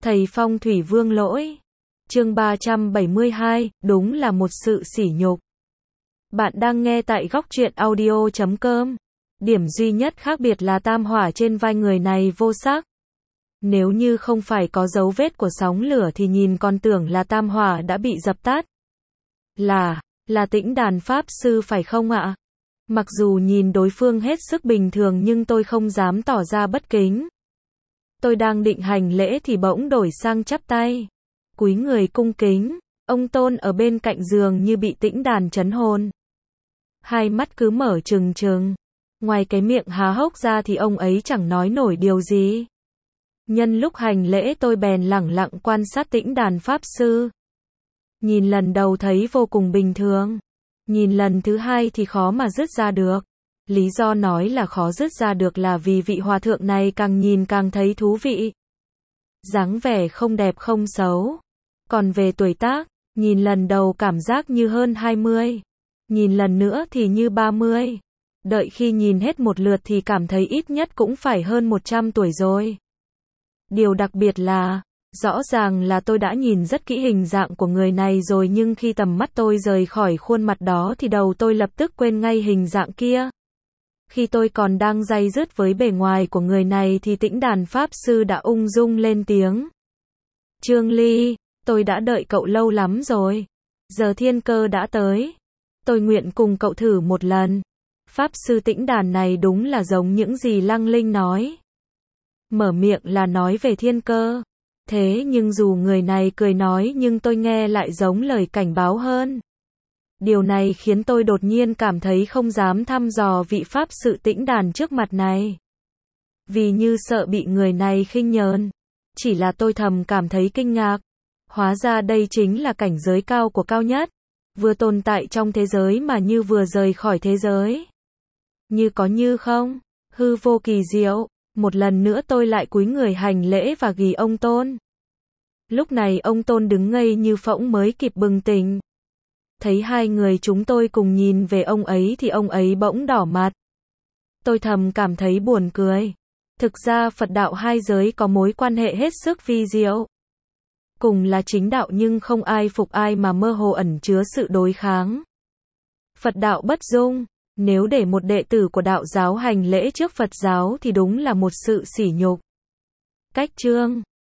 Thầy phong thủy Vương Lỗi. Chương 372, đúng là một sự sỉ nhục. Bạn đang nghe tại góc truyện audio.com. Điểm duy nhất khác biệt là tam hỏa trên vai người này vô sắc. Nếu như không phải có dấu vết của sóng lửa thì nhìn còn tưởng là tam hỏa đã bị dập tắt. Là Tĩnh Đàn Pháp Sư phải không ạ? Mặc dù nhìn đối phương hết sức bình thường nhưng tôi không dám tỏ ra bất kính. Tôi đang định hành lễ thì bỗng đổi sang chắp tay. Cúi người cung kính, ông Tôn ở bên cạnh giường như bị Tĩnh Đàn trấn hồn. Hai mắt cứ mở trừng trừng. Ngoài cái miệng há hốc ra thì ông ấy chẳng nói nổi điều gì. Nhân lúc hành lễ tôi bèn lẳng lặng quan sát Tĩnh Đàn Pháp Sư. Nhìn lần đầu thấy vô cùng bình thường. Nhìn lần thứ hai thì khó mà dứt ra được. Lý do nói là khó dứt ra được là vì vị hòa thượng này càng nhìn càng thấy thú vị. Dáng vẻ không đẹp không xấu. Còn về tuổi tác, nhìn lần đầu cảm giác như hơn 20. Nhìn lần nữa thì như 30. Đợi khi nhìn hết một lượt thì cảm thấy ít nhất cũng phải hơn 100 tuổi rồi. Điều đặc biệt là, rõ ràng là tôi đã nhìn rất kỹ hình dạng của người này rồi nhưng khi tầm mắt tôi rời khỏi khuôn mặt đó thì đầu tôi lập tức quên ngay hình dạng kia. Khi tôi còn đang day dứt với bề ngoài của người này thì Tĩnh Đàn Pháp Sư đã ung dung lên tiếng. Trương Ly, tôi đã đợi cậu lâu lắm rồi. Giờ thiên cơ đã tới. Tôi nguyện cùng cậu thử một lần. Pháp Sư Tĩnh Đàn này đúng là giống những gì Lăng Linh nói. Mở miệng là nói về thiên cơ. Thế nhưng dù người này cười nói nhưng tôi nghe lại giống lời cảnh báo hơn. Điều này khiến tôi đột nhiên cảm thấy không dám thăm dò vị Pháp Sư Tĩnh Đàn trước mặt này. Vì như sợ bị người này khinh nhờn. Chỉ là tôi thầm cảm thấy kinh ngạc. Hóa ra đây chính là cảnh giới cao của cao nhất. Vừa tồn tại trong thế giới mà như vừa rời khỏi thế giới. Như có như không, hư vô kỳ diệu. Một lần nữa tôi lại cúi người hành lễ và ghi ông Tôn. Lúc này ông Tôn đứng ngây như phỗng mới kịp bừng tỉnh. Thấy hai người chúng tôi cùng nhìn về ông ấy thì ông ấy bỗng đỏ mặt. Tôi thầm cảm thấy buồn cười. Thực ra Phật đạo hai giới có mối quan hệ hết sức vi diệu. Cùng là chính đạo nhưng không ai phục ai mà mơ hồ ẩn chứa sự đối kháng. Phật đạo bất dung. Nếu để một đệ tử của đạo giáo hành lễ trước Phật giáo thì đúng là một sự sỉ nhục. Cách chương